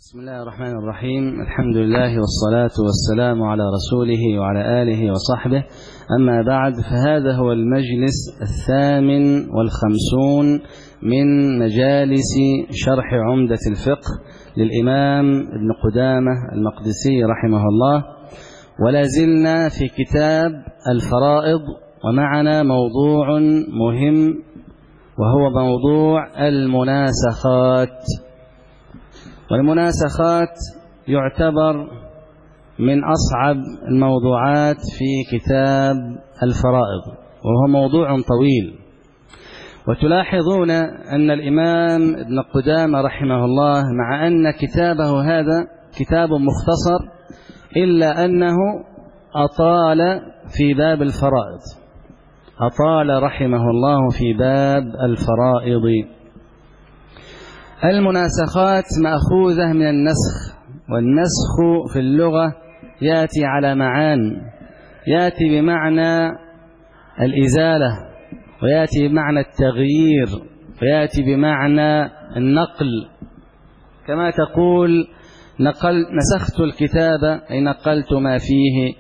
بسم الله الرحمن الرحيم. الحمد لله والصلاة والسلام على رسوله وعلى آله وصحبه، أما بعد، فهذا هو المجلس 58 من مجالس شرح عمدة الفقه للإمام ابن قدامة المقدسي رحمه الله، ولا زلنا في كتاب الفرائض، ومعنا موضوع مهم وهو موضوع المناسخات. والمناسخات يعتبر من أصعب الموضوعات في كتاب الفرائض، وهو موضوع طويل. وتلاحظون أن الإمام ابن قدامة رحمه الله مع أن كتابه هذا كتاب مختصر، إلا أنه أطال في باب الفرائض، أطال رحمه الله في باب الفرائض. المناسخات مأخوذة من النسخ، والنسخ في اللغة يأتي على معان، يأتي بمعنى الإزالة، ويأتي بمعنى التغيير، ويأتي بمعنى النقل، كما تقول نسخت الكتاب أي نقلت ما فيه،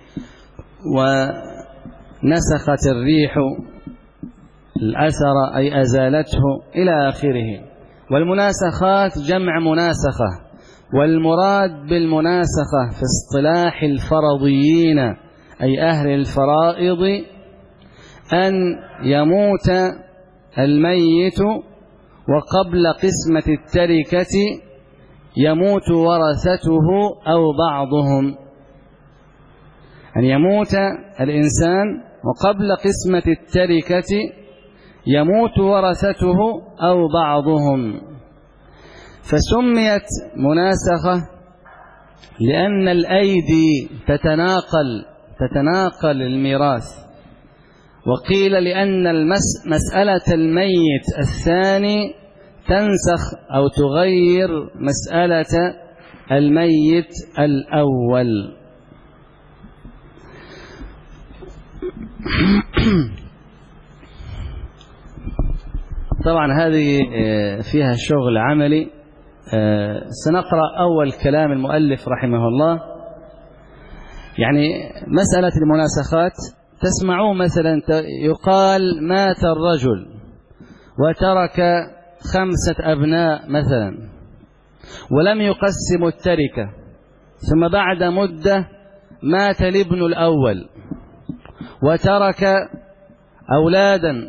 ونسخت الريح الأثر أي أزالته، إلى آخره. والمناسخات جمع مناسخة، والمراد بالمناسخة في اصطلاح الفرضيين أي أهل الفرائض أن يموت الميت وقبل قسمة التركة يموت ورثته أو بعضهم، أن يموت الإنسان وقبل قسمة التركة يموت ورثته أو بعضهم. فسميت مناسخة لأن الأيدي تتناقل الميراث، وقيل لأن مسألة الميت الثاني تنسخ أو تغير مسألة الميت الأول. طبعا هذه فيها شغل عملي. سنقرأ أول كلام المؤلف رحمه الله. يعني مسألة المناسخات، تسمعون مثلا يقال مات الرجل وترك 5 أبناء مثلا، ولم يقسم التركة، ثم بعد مدة مات الابن الأول وترك أولادا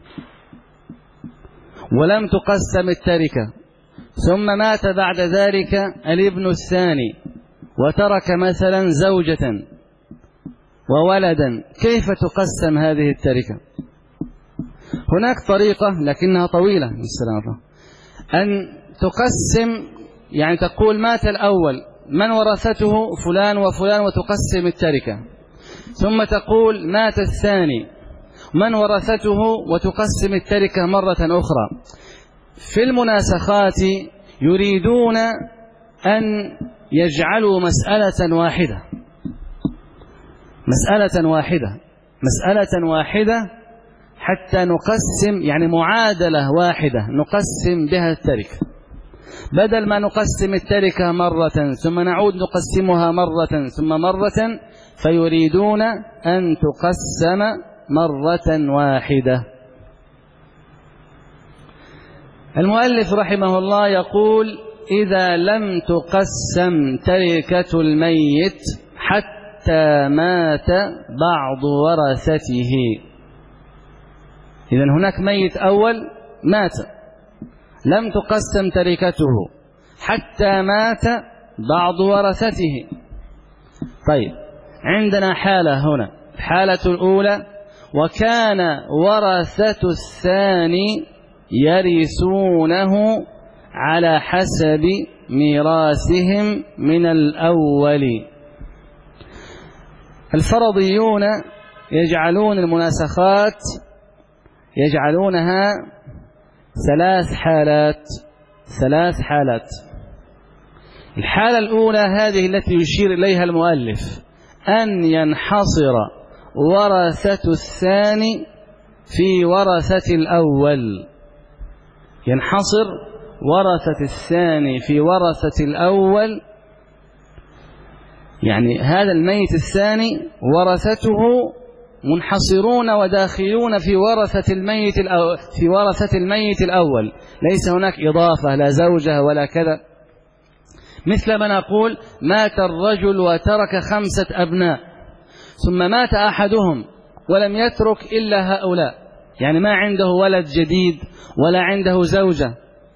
ولم تقسم التركة، ثم مات بعد ذلك الابن الثاني وترك مثلا زوجة وولدا، كيف تقسم هذه التركة؟ هناك طريقة لكنها طويلة أن تقسم، يعني تقول مات الأول من ورثته فلان وفلان وتقسم التركة، ثم تقول مات الثاني من ورثته وتقسم التركة مرة أخرى. في المناسخات يريدون أن يجعلوا مسألة واحدة حتى نقسم، يعني معادلة واحدة نقسم بها التركة، بدل ما نقسم التركة مرة ثم نعود نقسمها مرة ثم مرة، فيريدون أن تقسم مرة واحدة. المؤلف رحمه الله يقول: إذا لم تقسم تركة الميت حتى مات بعض ورثته. إذن هناك ميت أول مات، لم تقسم تركته حتى مات بعض ورثته. طيب، عندنا حالة هنا، الحالة الأولى: وكان ورثة الثاني يرثونه على حسب ميراثهم من الأول. الفرضيون يجعلون المناسخات يجعلونها 3 حالات. الحالة الأولى هذه التي يشير إليها المؤلف، أن ينحصر ورثة الثاني في ورثة الأول، ينحصر ورثة الثاني في ورثة الأول، يعني هذا الميت الثاني ورثته منحصرون وداخلون في ورثة الميت الأول، ليس هناك إضافة لا زوجة ولا كذا. مثل ما نقول مات الرجل وترك 5 أبناء ثم مات أحدهم ولم يترك إلا هؤلاء، يعني ما عنده ولد جديد ولا عنده زوجة.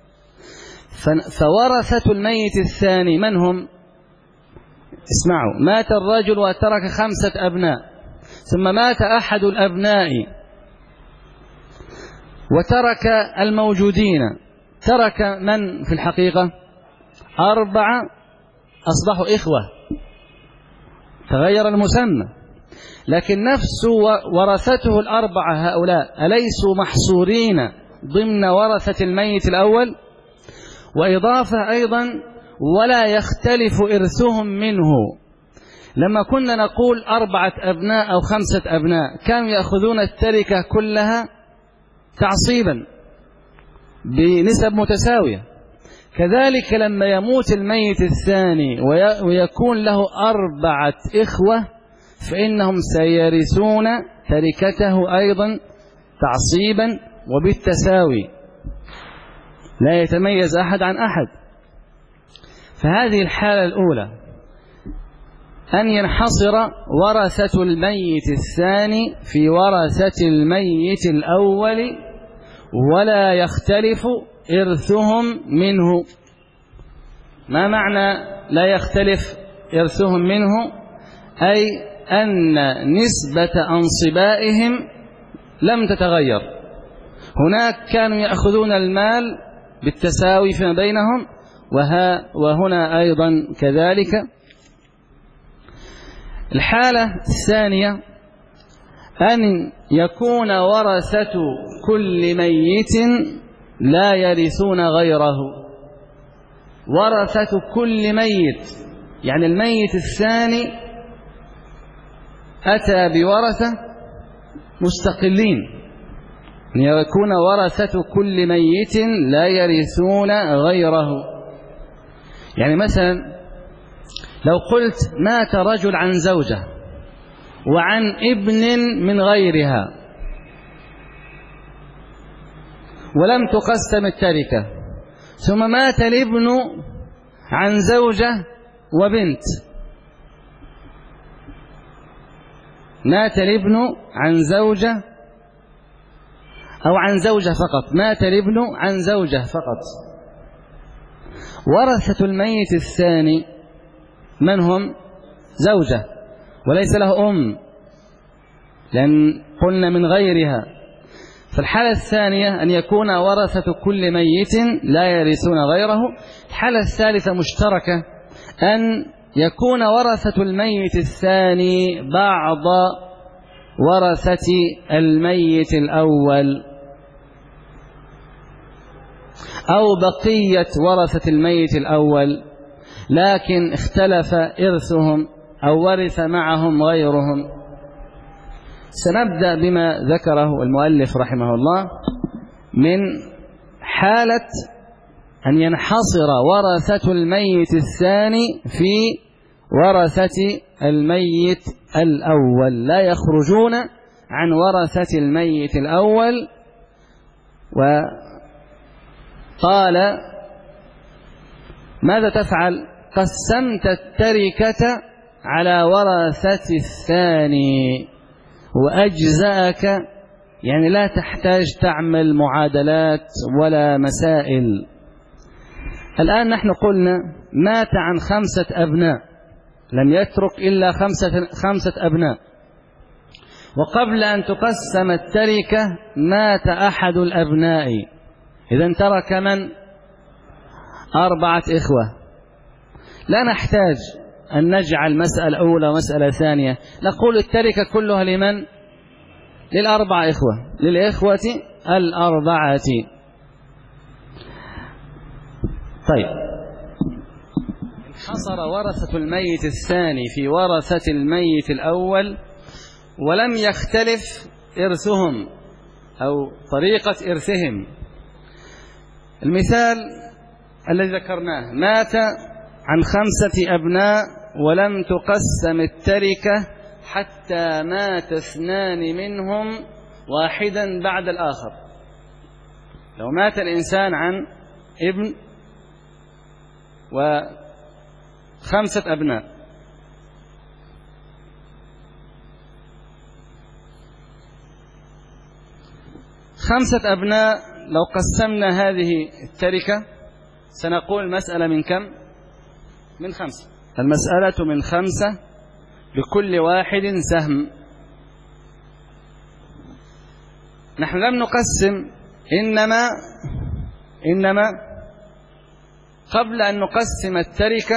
فورثة الميت الثاني من هم؟ اسمعوا، مات الرجل وترك 5 أبناء ثم مات أحد الأبناء وترك الموجودين، ترك من في الحقيقة؟ 4 أصبحوا إخوة، تغير المسمى، لكن نفس ورثته 4 هؤلاء أليسوا محصورين ضمن ورثة الميت الأول؟ وإضافة أيضا ولا يختلف إرثهم منه. لما كنا نقول 4 أبناء أو 5 أبناء كانوا يأخذون التركة كلها تعصيبا بنسب متساوية، كذلك لما يموت الميت الثاني ويكون له 4 إخوة فإنهم سيرثون تركته أيضا تعصيبا وبالتساوي، لا يتميز أحد عن أحد. فهذه الحالة الأولى أن ينحصر ورثة الميت الثاني في ورثة الميت الأول ولا يختلف إرثهم منه. ما معنى لا يختلف إرثهم منه؟ أي أن نسبة أنصبائهم لم تتغير. هناك كانوا يأخذون المال بالتساوي فيما بينهم، وهنا أيضا كذلك. الحالة الثانية أن يكون ورثة كل ميت لا يرثون غيره. ورثة كل ميت يعني الميت الثاني أتى بورثة مستقلين، أن يكون ورثة كل ميت لا يرثون غيره. يعني مثلا لو قلت مات رجل عن زوجة وعن ابن من غيرها ولم تقسم التركة، ثم مات الابن عن زوجة وبنت، مات الابن عن زوجة أو عن زوجة فقط، مات الابن عن زوجة فقط، ورثة الميت الثاني من هم؟ زوجة وليس له أم، لأن قلنا من غيرها. فالحالة الثانية أن يكون ورثة كل ميت لا يرثون غيره. الحالة الثالثة مشتركة، أن يكون ورثة الميت الثاني بعض ورثة الميت الأول أو بقية ورثة الميت الأول، لكن اختلف إرثهم أو ورث معهم غيرهم. سنبدأ بما ذكره المؤلف رحمه الله من حالة أن ينحصر ورثة الميت الثاني في ورثة الميت الأول، لا يخرجون عن ورثة الميت الأول. وقال ماذا تفعل؟ قسمت التركة على ورثة الثاني وأجزأك، يعني لا تحتاج تعمل معادلات ولا مسائل. الآن نحن قلنا مات عن 5 أبناء، لم يترك إلا 5 أبناء، وقبل أن تقسم التركة مات أحد الأبناء، إذن ترك من؟ 4 إخوة. لا نحتاج أن نجعل مسألة أولى ومسألة ثانية، نقول التركة كلها لمن؟ ل4 إخوة، للإخوة 4. طيب، انحصر ورثة الميت الثاني في ورثة الميت الأول ولم يختلف إرثهم أو طريقة إرثهم. المثال الذي ذكرناه مات عن 5 أبناء ولم تقسم التركة حتى مات 2 منهم واحدا بعد الآخر. لو مات الإنسان عن ابن و5 أبناء، خمسة أبناء لو قسمنا هذه التركة سنقول مسألة من كم؟ من 5. المسألة من 5 لكل واحد سهم. نحن لم نقسم، إنما قبل أن نقسم التركة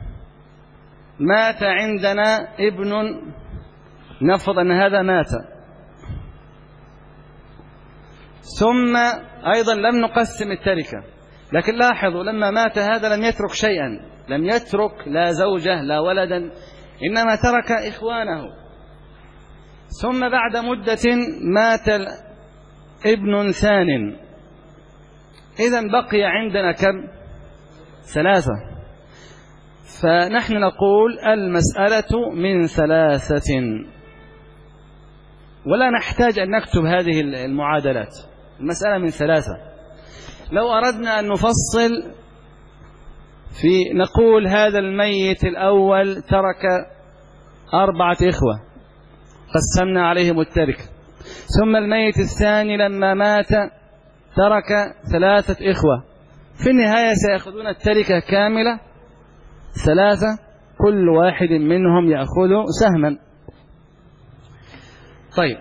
مات عندنا ابن، نفرض أن هذا مات، ثم أيضا لم نقسم التركة، لكن لاحظوا لما مات هذا لم يترك شيئا، لم يترك لا زوجة لا ولدا، إنما ترك إخوانه. ثم بعد مدة مات ابن ثان، إذن بقي عندنا كم؟ 3. فنحن نقول المسألة من 3، ولا نحتاج أن نكتب هذه المعادلات. المسألة من 3. لو أردنا أن نفصل في نقول هذا الميت الأول ترك 4 إخوة قسمنا عليهم التركة، ثم الميت الثاني لما مات ترك 3 إخوة، في النهاية سيأخذون التركة كاملة 3، كل واحد منهم يأخذ سهما. طيب،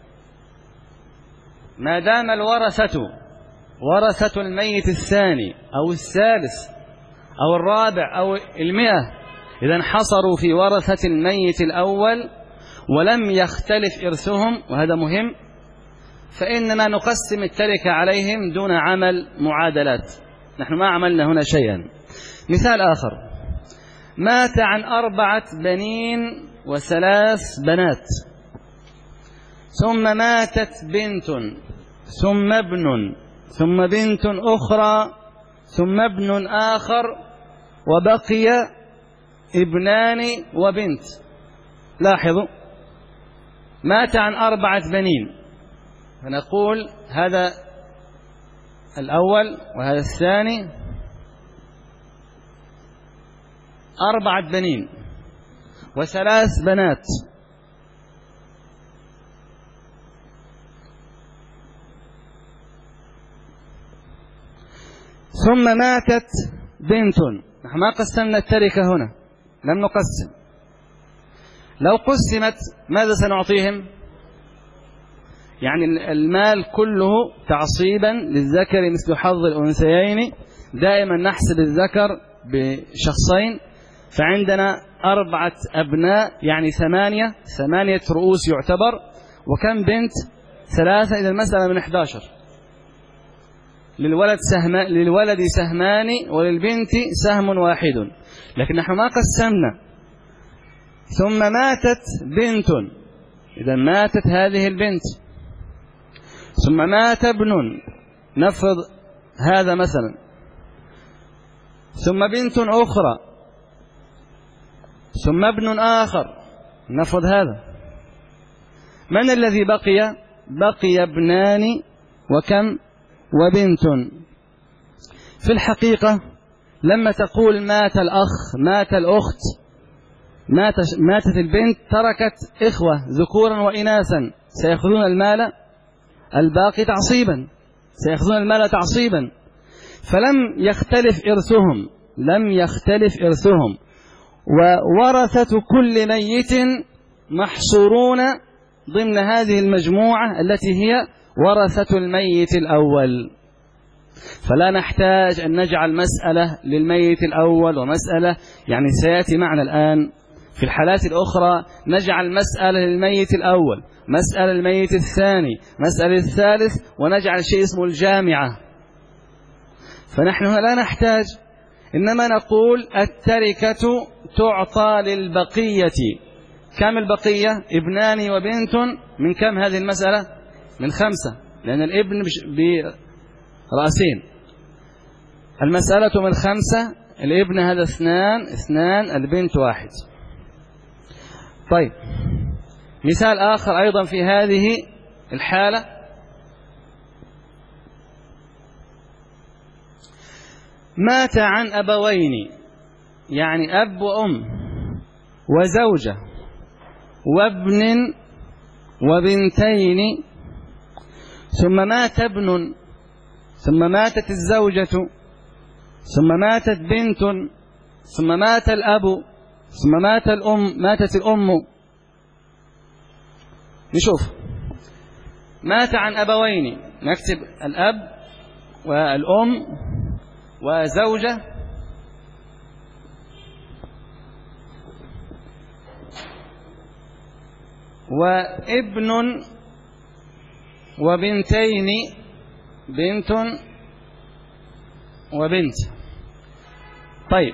ما دام الورثة ورثة الميت الثاني أو الثالث أو الرابع أو 100، إذا حصروا في ورثة الميت الأول ولم يختلف إرثهم، وهذا مهم، فإننا نقسم التركة عليهم دون عمل معادلات. نحن ما عملنا هنا شيئا. مثال آخر، مات عن 4 بنين و3 بنات، ثم ماتت بنت ثم ابن ثم بنت أخرى ثم ابن آخر، وبقي ابنان وبنت. لاحظوا، مات عن 4 بنين، فنقول هذا الأول وهذا الثاني 4 بنين و3 بنات، ثم ماتت بنت. نحن ما قسمنا التركة هنا، لم نقسم. لو قسمت ماذا سنعطيهم؟ يعني المال كله تعصيبا للذكر مثل حظ الأنثيين، دائما نحسب الذكر بشخصين، فعندنا 4 أبناء يعني 8 رؤوس يعتبر، وكم بنت؟ 3، إذا المسألة من 11. للولد سهمان وللبنت سهم واحد، لكن نحن ما قسمنا. ثم ماتت بنت، إذا ماتت هذه البنت، ثم مات ابن، نفرض هذا مثلا، ثم بنت أخرى، ثم ابن آخر، نفرض هذا. من الذي بقي؟ بقي ابنان وكم؟ وبنت. في الحقيقة لما تقول مات الأخ مات الأخت ماتت البنت، تركت إخوة ذكورا وإناثا، سيأخذون المال الباقي تعصيبا، سيأخذون المال تعصيبا، فلم يختلف إرثهم، وورثة كل ميت محصورون ضمن هذه المجموعة التي هي ورثة الميت الأول. فلا نحتاج أن نجعل مسألة للميت الأول ومسألة، يعني سيأتي معنا الآن في الحالات الأخرى نجعل مسألة للميت الأول، مسألة للميت الثاني، مسألة الثالث، ونجعل شيء اسمه الجامعة. فنحن لا نحتاج، إنما نقول التركة تعطى للبقية. كم البقية؟ ابنان وبنت، من كم هذه المسألة؟ من 5، لأن الابن برأسين. المسألة من 5. الابن هذا 2، البنت 1. طيب مثال آخر أيضا في هذه الحالة: مات عن أبوين، يعني أب وأم وزوجة وابن وبنتين، ثم مات ابن، ثم ماتت الزوجة، ثم ماتت بنت، ثم مات الأب، ثم ماتت الأم. نشوف: مات عن أبوين، نكتب الأب والأم وزوجة وابن وبنتين، بنت وبنت. طيب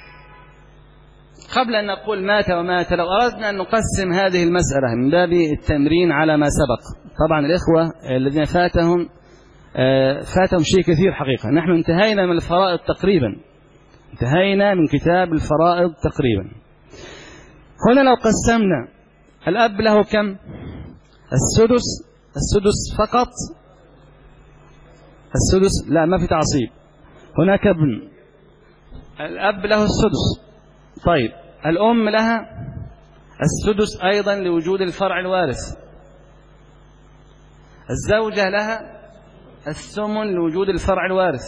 قبل أن نقول مات ومات، لو أردنا أن نقسم هذه المسألة من باب التمرين على ما سبق، طبعا الإخوة الذين فاتهم شيء كثير حقيقة. نحن انتهينا من الفرائض تقريبا، انتهينا من كتاب الفرائض تقريبا. هنا لو قسمنا، الأب له كم؟ السدس فقط. السدس لا، ما في تعصيب، هناك ابن. الأب له السدس. طيب الأم لها السدس أيضا لوجود الفرع الوارث. الزوجة لها الثمن لوجود الفرع الوارث.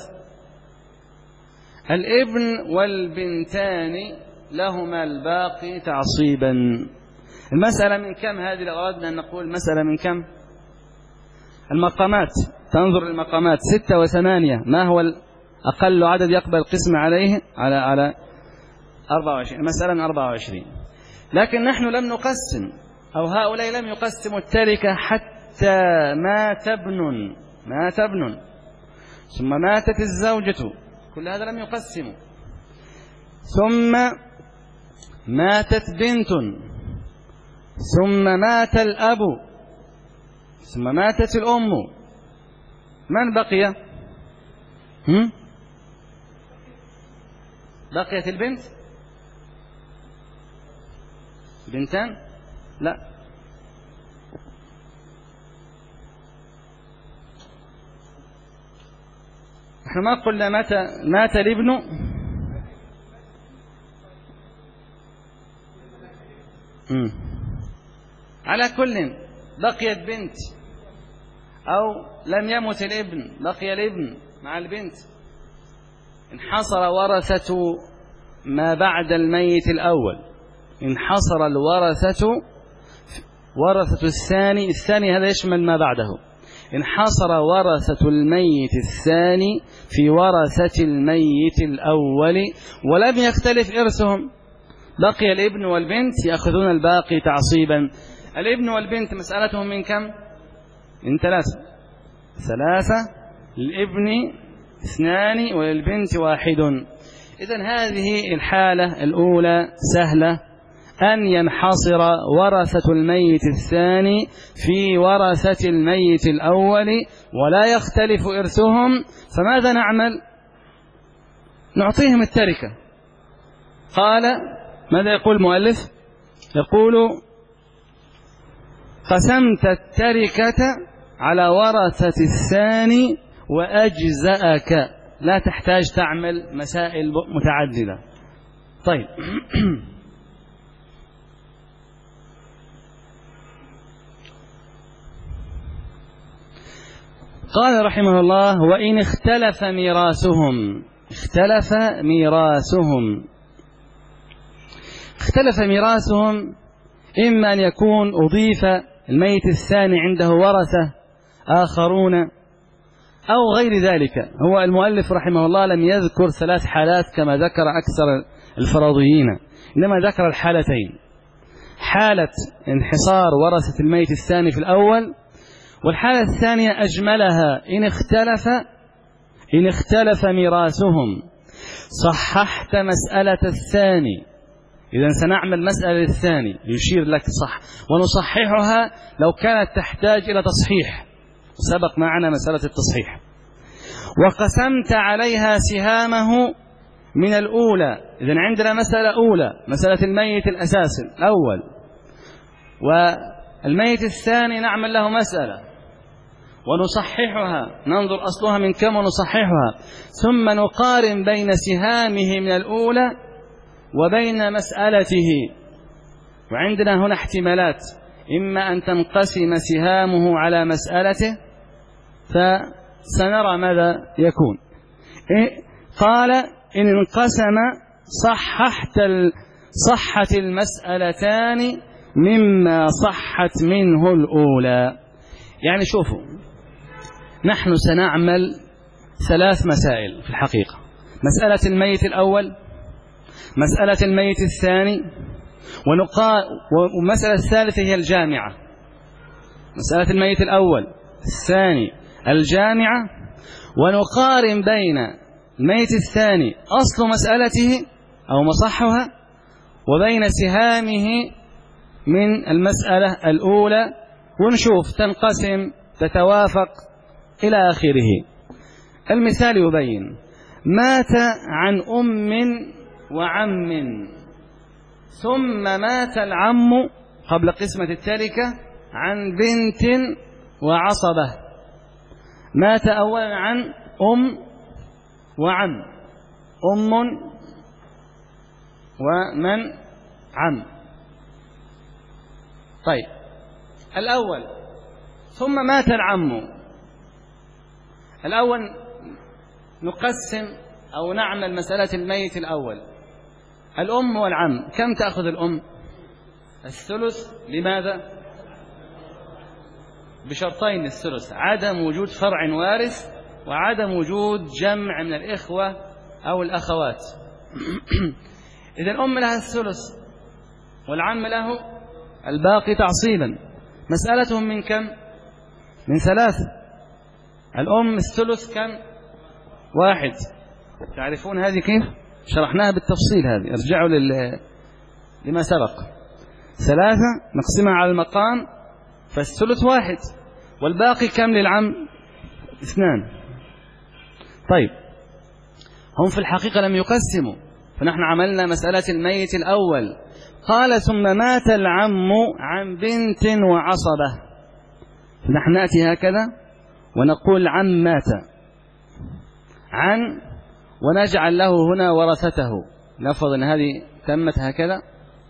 الابن والبنتان لهما الباقي تعصيبا. المسألة من كم هذه؟ لو أردنا أن نقول مسألة من كم؟ المقامات، تنظر المقامات 6 و8، ما هو أقل عدد يقبل القسم عليه؟ على 24. المسألة من 24. لكن نحن لم نقسم، أو هؤلاء لم يقسموا التركة حتى مات ابن ثم ماتت الزوجة، كل هذا لم يقسموا. ثم ماتت بنت، ثم مات الأب، ثم ماتت الأم. من بقي؟ بقيت البنت، بنتان؟ لا، نحن ما قلنا مات الابن. على كل بقيت بنت، أو لم يمت الابن، بقي الابن مع البنت. انحصر ورثة ما بعد الميت الأول، انحصر ورثة الثاني هذا يشمل ما بعده. انحصر ورثة الميت الثاني في ورثة الميت الأول ولم يختلف إرثهم. بقي الابن والبنت يأخذون الباقي تعصيبا. الابن والبنت مسألتهم من كم؟ من 3. للابن 2 وللبنت 1. إذن هذه الحالة الأولى سهلة، أن ينحصر ورثة الميت الثاني في ورثة الميت الأول ولا يختلف إرثهم. فماذا نعمل؟ نعطيهم التركة. قال ماذا يقول المؤلف؟ يقول: قسمت التركة على ورثة الثاني وأجزأك، لا تحتاج تعمل مسائل متعددة. طيب قال رحمه الله: وإن اختلف ميراثهم إما أن يكون أضيف الميت الثاني عنده ورثة آخرون أو غير ذلك. هو المؤلف رحمه الله لم يذكر 3 حالات كما ذكر أكثر الفرضيين، إنما ذكر الحالتين: حالة انحصار ورثة الميت الثاني في الأول، والحالة الثانية أجملها: إن اختلف ميراثهم. صححت مسألة الثاني. إذا سنعمل مسألة الثاني يشير لك صح، ونصححها لو كانت تحتاج إلى تصحيح، سبق معنا مسألة التصحيح. وقسمت عليها سهامه من الأولى. إذن عندنا مسألة أولى، مسألة الميت الأساسي الأول، والميت الثاني نعمل له مسألة ونصححها، ننظر أصلها من كم ونصححها، ثم نقارن بين سهامه من الأولى وبين مسألته. وعندنا هنا احتمالات، إما أن تنقسم سهامه على مسألته، فسنرى ماذا يكون. قال إن انقسم صحت المسألتان مما صحت منه الأولى. يعني شوفوا، نحن سنعمل 3 مسائل في الحقيقة: مسألة الميت الأول، مسألة الميت الثاني، والمسألة الثالثة هي الجامعة. مسألة الميت الأول الثاني الجامعة، ونقارن بين الميت الثاني أصل مسألته أو مصحها وبين سهامه من المسألة الأولى، ونشوف تنقسم تتوافق إلى آخره. المثال يبين: مات عن أم وعم، ثم مات العم قبل قسمة التركة عن بنت وعصبة. مات أولا عن أم وعم، أم ومن عم. طيب الأول، ثم مات العم. الأول نقسم أو نعمل مسألة الميت الأول، الأم والعم. كم تأخذ الأم؟ الثلث. لماذا؟ بشرطين الثلث: عدم وجود فرع وارث، وعدم وجود جمع من الإخوة أو الأخوات. إذا الأم لها الثلث والعم له الباقي تعصيبا. مسألتهم من كم؟ من 3. الأم الثلث كم؟ 1. تعرفون هذه كيف؟ شرحناها بالتفصيل، هذه ارجعوا لما سبق. 3 نقسمها على المقام، فالثلث 1، والباقي كم للعم؟ 2. طيب هم في الحقيقة لم يقسموا، فنحن عملنا مسألة الميت الأول. قال ثم مات العم عن بنت وعصبة. نحن نأتي هكذا ونقول عم مات عن، ونجعل له هنا ورثته. نفرض أن هذه تمت هكذا.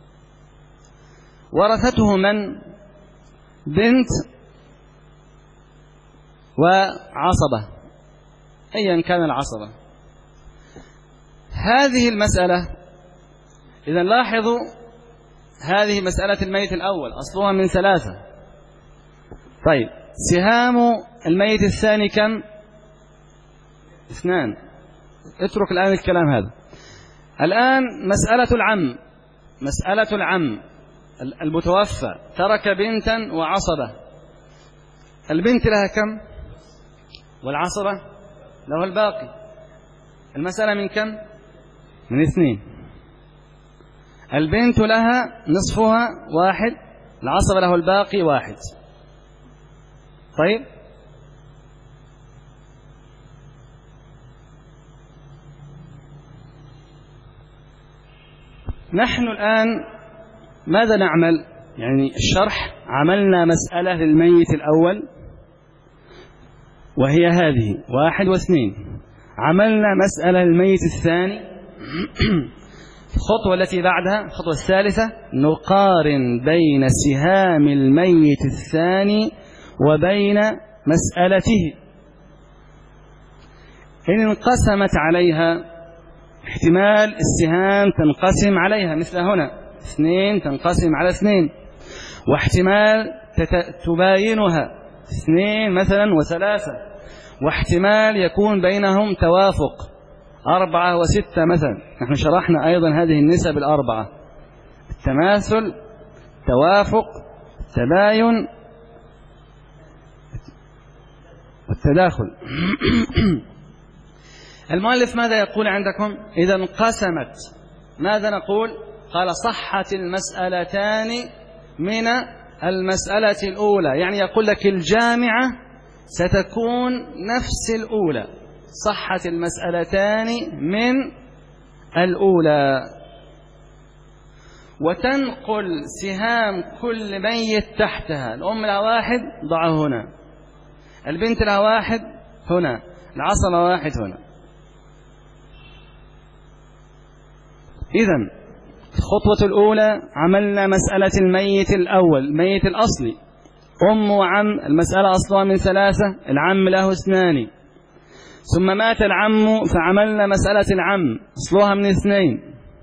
ورثته من؟ بنت وعصبة، أيا كان العصبة. هذه المسألة، إذا لاحظوا، هذه مسألة الميت الأول أصلها من 3. طيب سهام الميت الثاني كم؟ 2. اترك الآن الكلام هذا. الآن مسألة العم. مسألة العم المتوفى ترك بنتا وعصبة. البنت لها كم؟ والعصبة له الباقي. المسألة من كم؟ من 2. البنت لها نصفها 1، العصبة له الباقي 1. طيب نحن الآن ماذا نعمل؟ يعني الشرح، عملنا مسألة للميت الأول وهي هذه 1 و2. عملنا مسألة للميت الثاني. الخطوة التي بعدها، الخطوة الثالثة، نقارن بين سهام الميت الثاني وبين مسألته. إن انقسمت عليها، احتمال السهام تنقسم عليها مثل هنا 2 تنقسم على 2، واحتمال تباينها 2 مثلا و3، واحتمال يكون بينهم توافق 4 و6 مثلا. نحن شرحنا أيضا هذه النسب 4: التماثل، توافق، تباين، والتداخل. المؤلف ماذا يقول عندكم؟ إذا انقسمت ماذا نقول؟ قال صحت المسألتان من المسألة الأولى. يعني يقول لك الجامعة ستكون نفس الأولى، صحت المسألتان من الأولى. وتنقل سهام كل ميت تحتها. الأم لها واحد ضعه هنا، البنت لها واحد هنا، العصبة واحد هنا. إذن الخطوة الأولى عملنا مسألة الميت الأول، الميت الأصلي، أم وعم. المسألة أصلها من 3، العم له 2. ثم مات العم فعملنا مسألة العم أصلها من 2.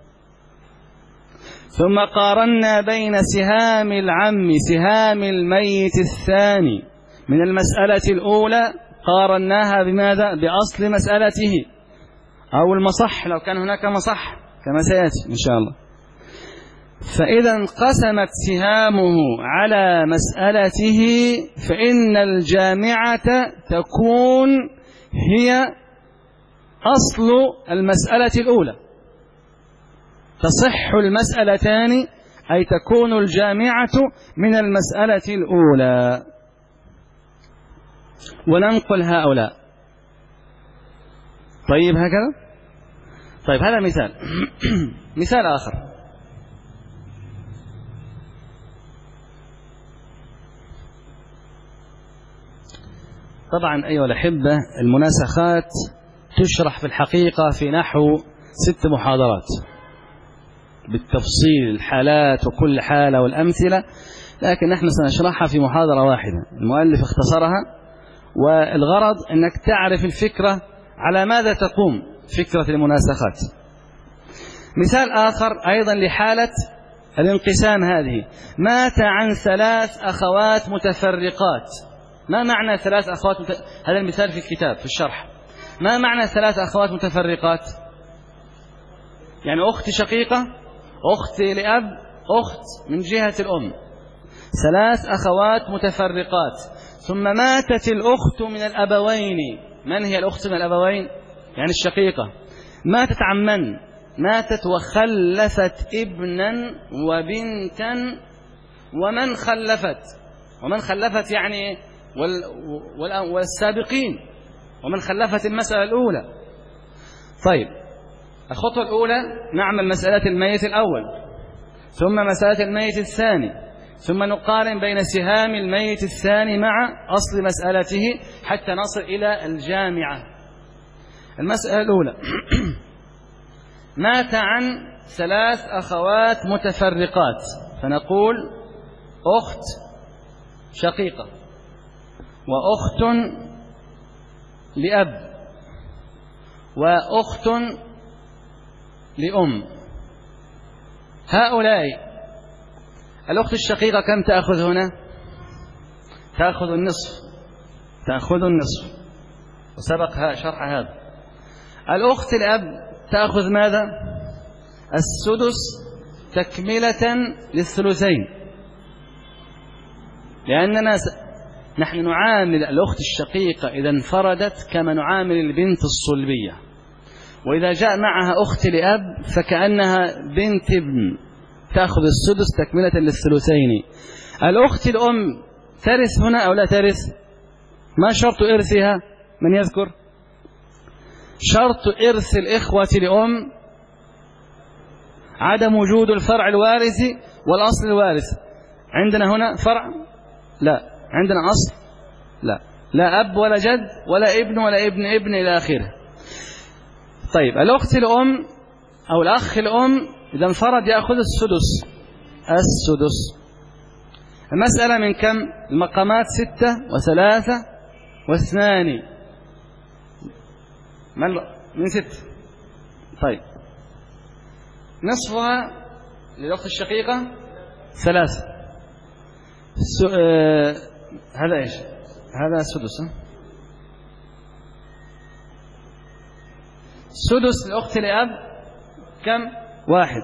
ثم قارنا بين سهام العم سهام الميت الثاني من المسألة الأولى، قارناها بماذا؟ بأصل مسألته أو المصح لو كان هناك مصح كما سيأتي إن شاء الله. فإذا انقسمت سهامه على مسألته فإن الجامعة تكون هي أصل المسألة الأولى. تصح المسألتان أي تكون الجامعة من المسألة الأولى. وننقل هؤلاء. طيب هكذا. طيب هذا مثال. مثال آخر. طبعا أيها الأحبة المناسخات تشرح في الحقيقة في نحو 6 محاضرات بالتفصيل الحالات وكل حالة والأمثلة، لكن نحن سنشرحها في محاضرة واحدة. المؤلف اختصرها، والغرض أنك تعرف الفكرة على ماذا تقوم فكرة المناسخات. مثال آخر أيضا لحالة الانقسام هذه. مات عن 3 أخوات متفرقات. ما معنى 3 أخوات هذا المثال في الكتاب في الشرح. ما معنى 3 أخوات متفرقات؟ يعني أخت شقيقة، أخت لأب، أخت من جهة الأم، 3 أخوات متفرقات. ثم ماتت الأخت من الأبوين. من هي الأخت من الأبوين؟ يعني الشقيقة. ماتت عن من؟ ماتت وخلفت ابنا وبنتا ومن خلفت. ومن خلفت يعني والسابقين، ومن خلفت المسألة الأولى. طيب الخطوة الأولى نعمل مسألة الميت الأول، ثم مسألة الميت الثاني، ثم نقارن بين سهام الميت الثاني مع أصل مسألته حتى نصل إلى الجامعة. المسألة الأولى مات عن 3 أخوات متفرقات، فنقول أخت شقيقة وأخت لأب وأخت لأم. هؤلاء الأخت الشقيقة كم تأخذ هنا؟ تأخذ النصف، تأخذ النصف، وسبق شرح هذا. الأخت الأب تأخذ ماذا؟ السدس تكملة للثلثين، لأننا نحن نعامل الأخت الشقيقة إذا انفردت كما نعامل البنت الصلبية، وإذا جاء معها أخت لأب فكأنها بنت ابن، تأخذ السدس تكملة للثلثين. الأخت الأم ترث هنا أو لا ترث؟ ما شرط إرثها؟ من يذكر؟ شرط إرث الإخوة لأم عدم وجود الفرع الوارث والأصل الوارث. عندنا هنا فرع؟ لا. عندنا أصل؟ لا. لا أب ولا جد ولا ابن ولا ابن ابن إلى آخره. طيب الأخت الأم أو الأخ الأم إذا انفرد يأخذ السدس. السدس. المسألة من كم؟ المقامات 6 و3 و2 من 6. طيب نصفها للأخت الشقيقة 3. هذا إيش؟ هذا سدس. سدس الأخت لأب كم؟ 1.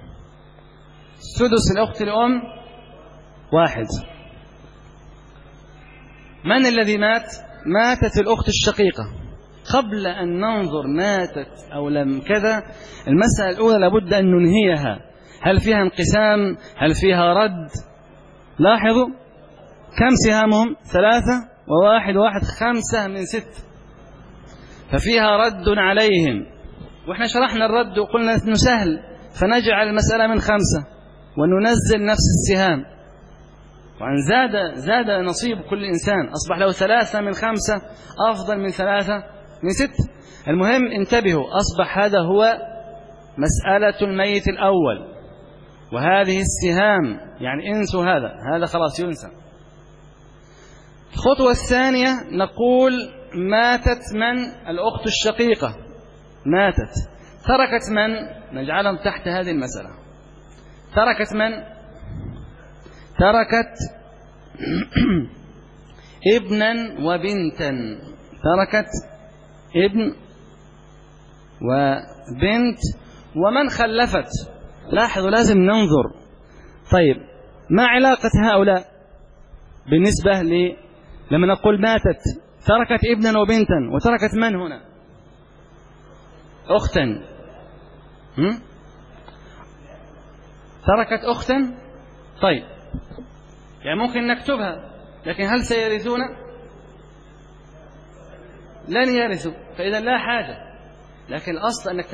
سدس الأخت لأم 1. من الذي مات؟ ماتت الأخت الشقيقة. قبل أن ننظر ماتت أو لم كذا، المسألة الأولى لابد أن ننهيها. هل فيها انقسام؟ هل فيها رد؟ لاحظوا كم سهامهم؟ 3 و1 1 5 من 6. ففيها رد عليهم، وإحنا شرحنا الرد وقلنا أنه سهل، فنجعل المسألة من 5 وننزل نفس السهام، وعن زاد نصيب كل إنسان، أصبح له 3 من 5 أفضل من 3 من 6. المهم انتبهوا، أصبح هذا هو مسألة الميت الأول، وهذه السهام يعني انسوا هذا خلاص ينسى. الخطوة الثانية نقول ماتت من؟ الأخت الشقيقة ماتت، تركت من؟ نجعلهم تحت هذه المسألة. تركت من؟ تركت ابنا وبنتا، تركت ابن وبنت ومن خلفت. لاحظوا لازم ننظر، طيب ما علاقة هؤلاء بالنسبة لما نقول ماتت تركت ابنا وبنتا، وتركت من هنا؟ أختا. تركت أختا، طيب يعني ممكن نكتبها، لكن هل سيرثون؟ لن يرثوا، فإذا لا حاجة. لكن الأصل أنك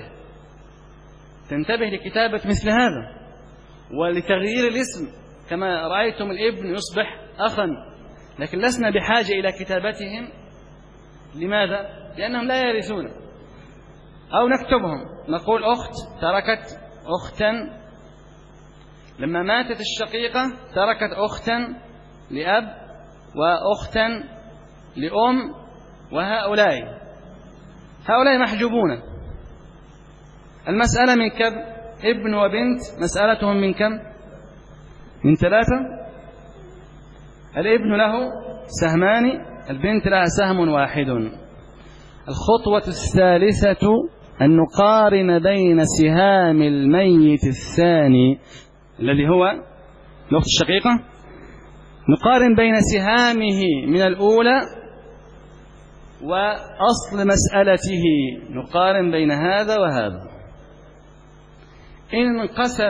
تنتبه لكتابة مثل هذا ولتغيير الاسم، كما رأيتم الابن يصبح أخا، لكن لسنا بحاجة إلى كتابتهم. لماذا؟ لأنهم لا يرثون. أو نكتبهم، نقول أخت تركت أختا، لما ماتت الشقيقة تركت أختا لأب وأختا لأم، وهؤلاء محجوبون. المسألة من كم؟ ابن وبنت مسألتهم من كم؟ من 3. الابن له سهمان، البنت لها سهم واحد. الخطوة الثالثة أن نقارن بين سهام الميت الثاني الذي هو الأخت الشقيقة، نقارن بين سهامه من الأولى وأصل مسألته، نقارن بين هذا وهذا. إن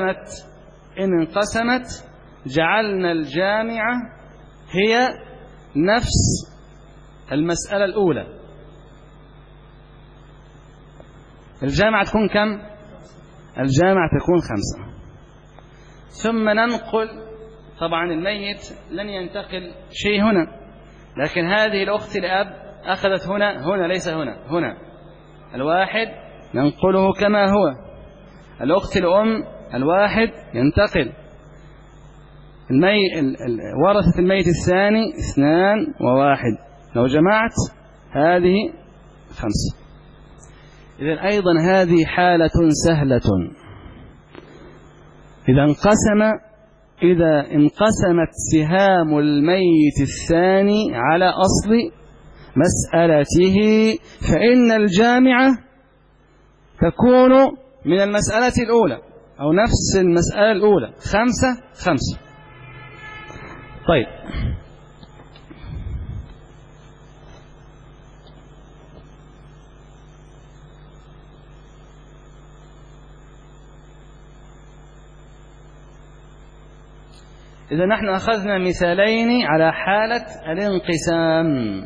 انقسمت جعلنا الجامعة هي نفس المسألة الأولى. الجامعة تكون كم؟ الجامعة تكون 5. ثم ننقل، طبعا الميت لن ينتقل شيء هنا، لكن هذه الأخت لأب أخذت هنا ليس هنا الواحد ننقله كما هو. الأخت الأم الواحد ينتقل. ورثة الميت الثاني 2 و1، لو جمعت هذه 5. إذن أيضا هذه حالة سهلة. إذا انقسمت سهام الميت الثاني على أصل مسألته، فإن الجامعة تكون من المسألة الأولى أو نفس المسألة الأولى 5. طيب إذا نحن أخذنا مثالين على حالة الانقسام.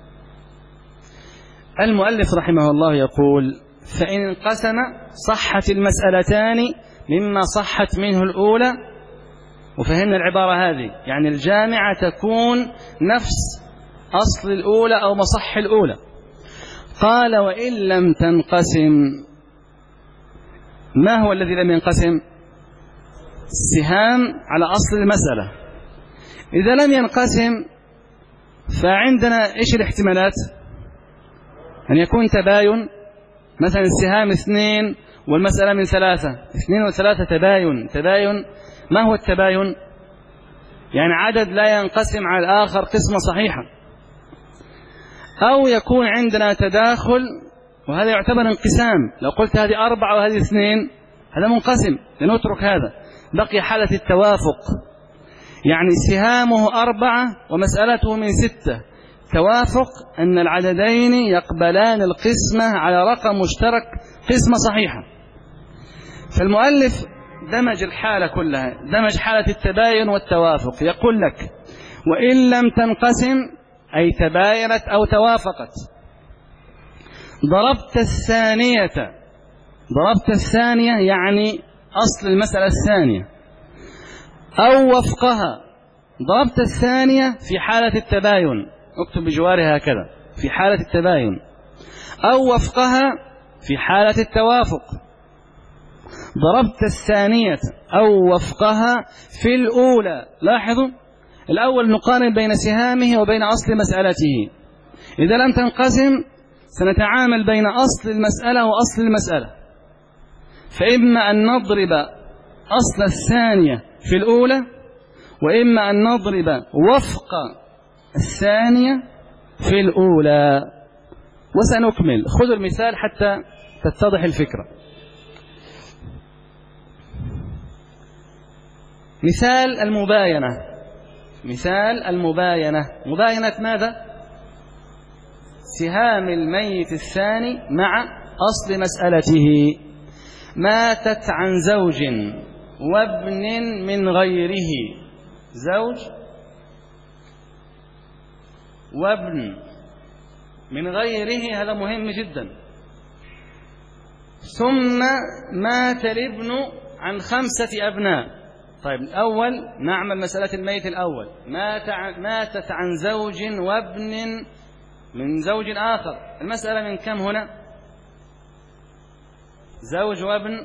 المؤلف رحمه الله يقول: فإن انقسم صحت المسألتان مما صحت منه الأولى. وفهمنا العبارة هذه، يعني الجامعة تكون نفس أصل الأولى أو مصح الأولى. قال: وإن لم تنقسم، ما هو الذي لم ينقسم؟ السهام على أصل المسألة. إذا لم ينقسم فعندنا إيش الاحتمالات؟ أن يكون تباين، مثلا السهام 2 والمسألة من 3، 2 و3 تباين. ما هو التباين؟ يعني عدد لا ينقسم على الآخر قسمة صحيحة. أو يكون عندنا تداخل، وهذا يعتبر انقسام. لو قلت هذه 4 وهذه 2 هذا منقسم، لنترك هذا. بقي حالة التوافق، يعني سهامه 4 ومسألته من 6، توافق أن العددين يقبلان القسمة على رقم مشترك قسمة صحيحة. فالمؤلف دمج الحالة كلها، دمج حالة التباين والتوافق. يقول لك: وإن لم تنقسم، أي تباينت أو توافقت. ضربت الثانية يعني أصل المسألة الثانية أو وفقها. ضربت الثانية في حالة التباين، اكتب بجوارها هكذا، في حالة التباين، أو وفقها في حالة التوافق. ضربت الثانية أو وفقها في الأولى. لاحظوا الأول نقارن بين سهامه وبين أصل مسألته. إذا لم تنقسم سنتعامل بين أصل المسألة وأصل المسألة، فإما أن نضرب أصل الثانية في الأولى، وإما أن نضرب وفق الثانية في الأولى. وسنكمل. خذوا المثال حتى تتضح الفكرة. مثال المباينة. مباينة ماذا؟ سهام الميت الثاني مع أصل مسألته. ماتت عن زوج وابن من غيره. زوج وابن من غيره، هذا مهم جدا. ثم مات الابن عن 5 أبناء. طيب الأول نعمل مسألة الميت الأول. ماتت عن زوج وابن من زوج آخر. المسألة من كم هنا؟ زوج وابن.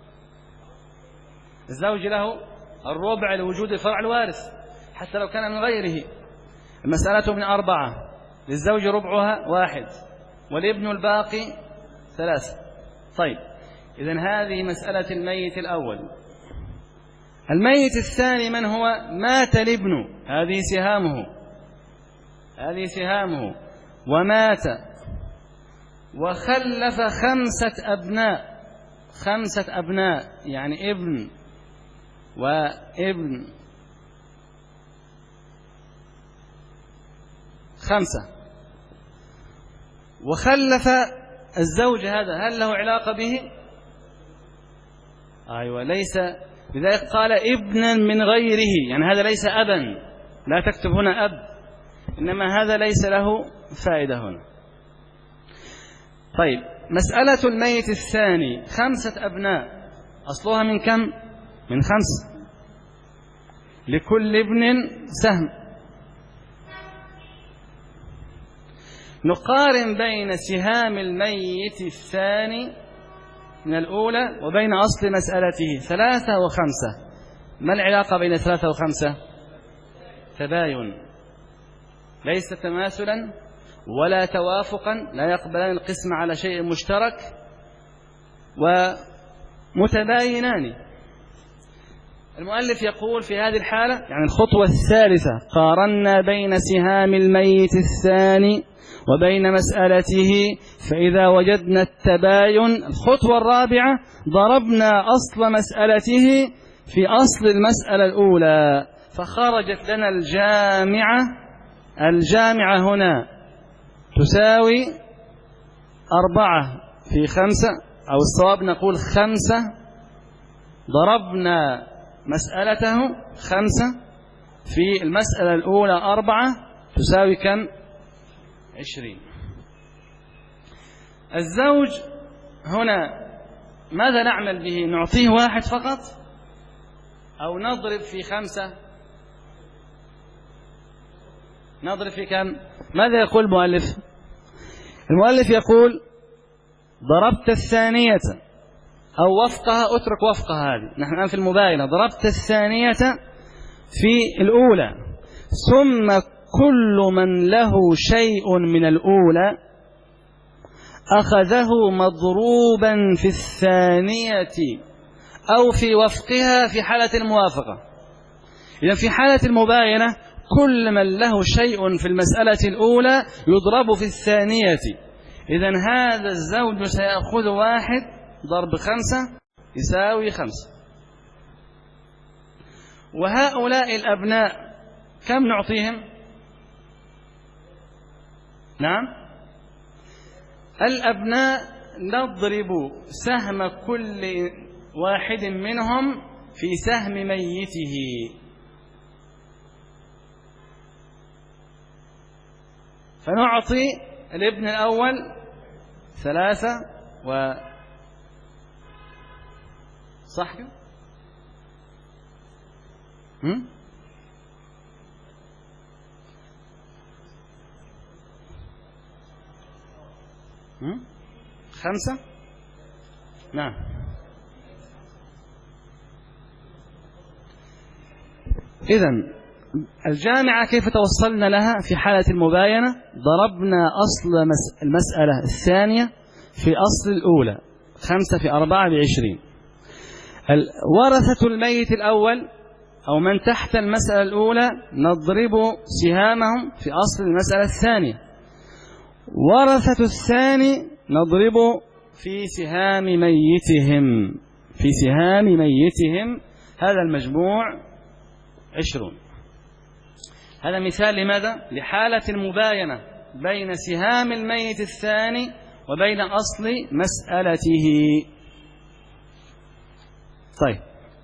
الزوج له الربع لوجود الفرع الوارث حتى لو كان من غيره. المسألة من 4، للزوج ربعها 1 والابن الباقي 3. طيب إذن هذه مسألة الميت الأول. الميت الثاني من هو؟ مات الابن، هذه سهامه ومات وخلف 5 أبناء. 5 أبناء يعني ابن وابن 5. وخلف الزوج هذا، هل له علاقة به؟ أيوة ليس. لذلك قال ابنا من غيره، يعني هذا ليس أبا. لا تكتب هنا أب، إنما هذا ليس له فائدة هنا. طيب مسألة الميت الثاني 5 أبناء، أصلها من كم؟ من 5. لكل ابن سهم. نقارن بين سهام الميت الثاني من الأولى وبين أصل مسألته 3 و5. ما العلاقة بين 3 و5؟ تباين، ليس تماثلا ولا توافقا، لا يقبلان القسم على شيء مشترك، ومتباينان. المؤلف يقول في هذه الحالة، يعني الخطوة الثالثة، قارنا بين سهام الميت الثاني وبين مسألته، فإذا وجدنا التباين. الخطوة الرابعة، ضربنا أصل مسألته في أصل المسألة الأولى، فخرجت لنا الجامعة هنا تساوي 4 في 5، أو الصواب نقول 5. ضربنا مسألته 5 في المسألة الأولى 4 تساوي كم؟ 20. الزوج هنا ماذا نعمل به؟ نعطيه 1 فقط أو نضرب في 5؟ نضرب في كم؟ ماذا يقول المؤلف؟ المؤلف يقول ضربت الثانية أو وفقها، اترك وفقها، هذه نحن الآن في المباينة. ضربت الثانية في الأولى، ثم كل من له شيء من الأولى أخذه مضروبا في الثانية أو في وفقها في حالة الموافقة. إذن في حالة المباينة كل من له شيء في المسألة الأولى يضرب في الثانية. إذن هذا الزوج سيأخذ 1 ضرب 5 يساوي 5. وهؤلاء الأبناء كم نعطيهم؟ نعم، الأبناء نضرب سهم كل واحد منهم في سهم ميته. فنعطي الابن الأول 3 صح كده؟ 5 نعم. إذن الجامعة كيف توصلنا لها في حالة المباينة؟ ضربنا أصل المسألة الثانية في أصل الأولى، 5 في 4 ب20. ورثة الميت الأول أو من تحت المسألة الأولى نضرب سهامهم في أصل المسألة الثانية. ورثة الثاني نضرب في سهام ميتهم، في سهام ميتهم. هذا المجموع 20. هذا مثال لماذا؟ لحالة المباينة بين سهام الميت الثاني وبين أصل مسألته. طيب،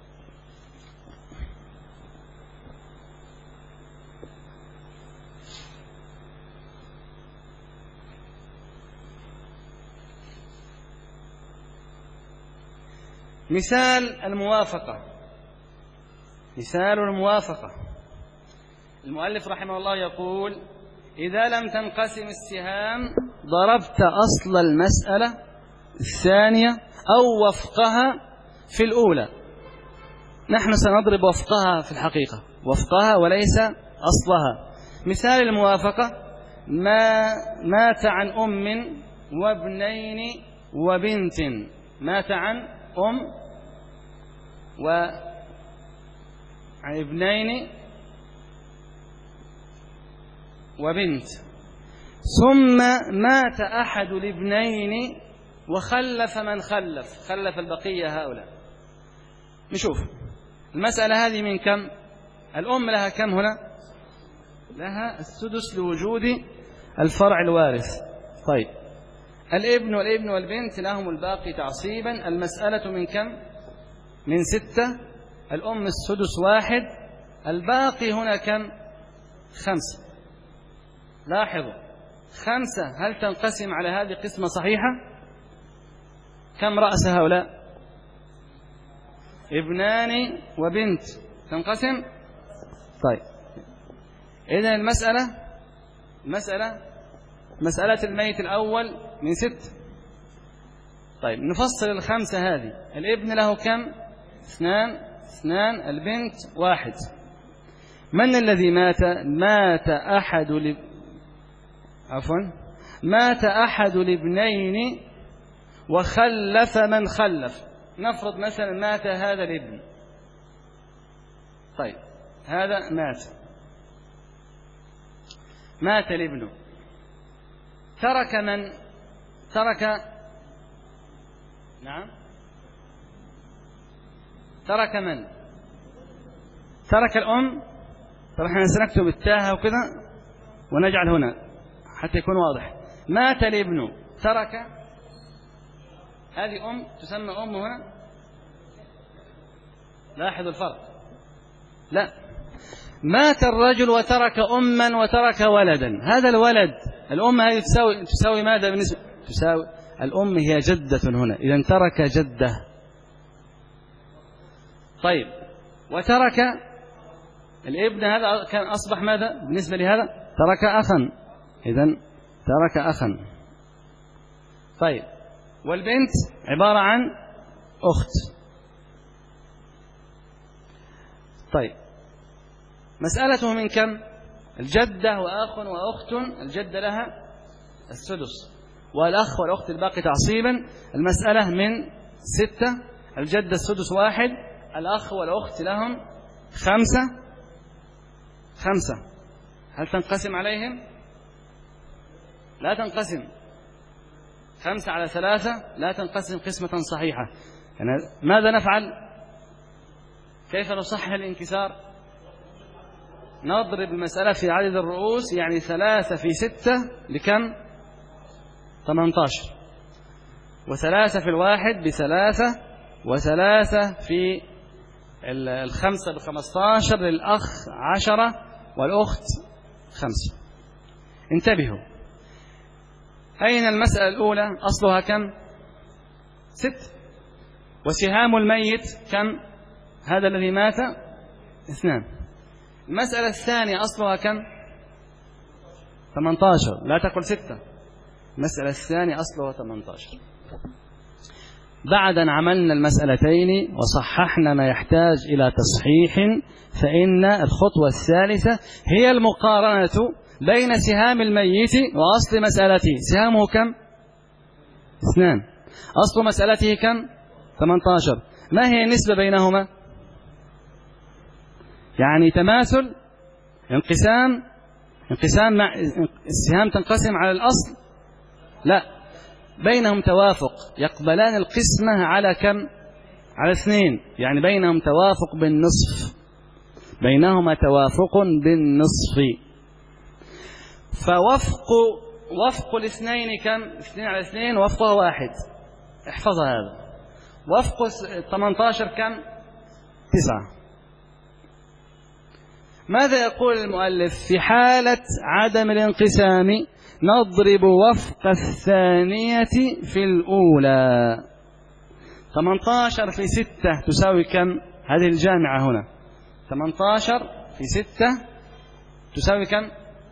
مثال الموافقة. مثال الموافقة، المؤلف رحمه الله يقول: إذا لم تنقسم السهام ضربت أصل المسألة الثانية أو وفقها في الأولى. نحن سنضرب وفقها في الحقيقة، وفقها وليس أصلها. مثال الموافقة: ما مات عن أم وابنين وبنت. مات عن أم وعن ابنين وبنت، ثم مات أحد الابنين وخلف من خلف البقية هؤلاء. نشوف المسألة هذه من كم؟ الأم لها كم هنا؟ لها السدس لوجود الفرع الوارث. طيب، الابن والابن والبنت لهم الباقي تعصيبا. المسألة من كم؟ من 6. الأم السدس 1. الباقي هنا كم؟ 5. لاحظوا 5 هل تنقسم على هذه قسمة صحيحة؟ كم رأس هؤلاء؟ ابنان وبنت، تنقسم. طيب، إذن مسألة الميت الأول من 6. طيب، نفصل 5 هذه. الابن له كم؟ 2. البنت 1. من الذي مات؟ مات أحد الابنين وخلف من خلف. نفرض مثلا مات هذا الابن. طيب، هذا مات الابن، ترك من؟ ترك من؟ ترك الأم. طب احنا سنكتب التاء وكذا ونجعل هنا حتى يكون واضح. مات الابن، ترك هذه أم تسمى أم هنا. لاحظ الفرق. لا، مات الرجل وترك أما وترك ولدا. هذا الولد، الأم هذه تساوي ماذا بالنسبة؟ تساوي الأم هي جدة هنا، إذن ترك جدة. طيب، وترك الابن، هذا كان أصبح ماذا بالنسبة لهذا؟ ترك أخا، إذن ترك أخا. طيب، والبنت عبارة عن أخت. طيب، مسألته من كم؟ الجدة وأخ وأخت. الجدة لها السدس والأخ والأخت الباقي تعصيبا. المسألة من 6. الجدة السدس 1. الأخ والأخت لهم 5. هل تنقسم عليهم؟ لا تنقسم. 5 على 3 لا تنقسم قسمة صحيحة. يعني ماذا نفعل؟ كيف نصحح الانكسار؟ نضرب المسألة في عدد الرؤوس، يعني 3 في 6 لكم؟ 18. و3 في 1 ب3، و3 في 5 ب15. للأخ 10 والأخت 5. انتبهوا، أين المسألة الأولى أصلها كم؟ 6. وسهام الميت كم؟ هذا الذي مات 2. المسألة الثانية أصلها كم؟ 18. لا تقل 6. المسألة الثانية أصلها 18. بعد أن عملنا المسألتين وصححنا ما يحتاج إلى تصحيح، فإن الخطوة الثالثة هي المقارنة بين سهام الميت وأصل مسألته. سهامه كم؟ 2. أصل مسألته كم؟ 18. ما هي النسبة بينهما؟ يعني تماثل، انقسام مع السهام تنقسم على الأصل؟ لا، بينهم توافق، يقبلان القسمة على كم؟ على 2. يعني بينهم توافق بالنصف، بينهما توافق بالنصف. فوفق الاثنين كم؟ 2 على 2 وفقها 1. احفظ هذا. وفق 18 كم؟ 9. ماذا يقول المؤلف؟ في حالة عدم الانقسام نضرب وفق الثانية في الأولى. 18 في 6 تساوي كم؟ هذه الجامعة هنا. 18 في 6 تساوي كم؟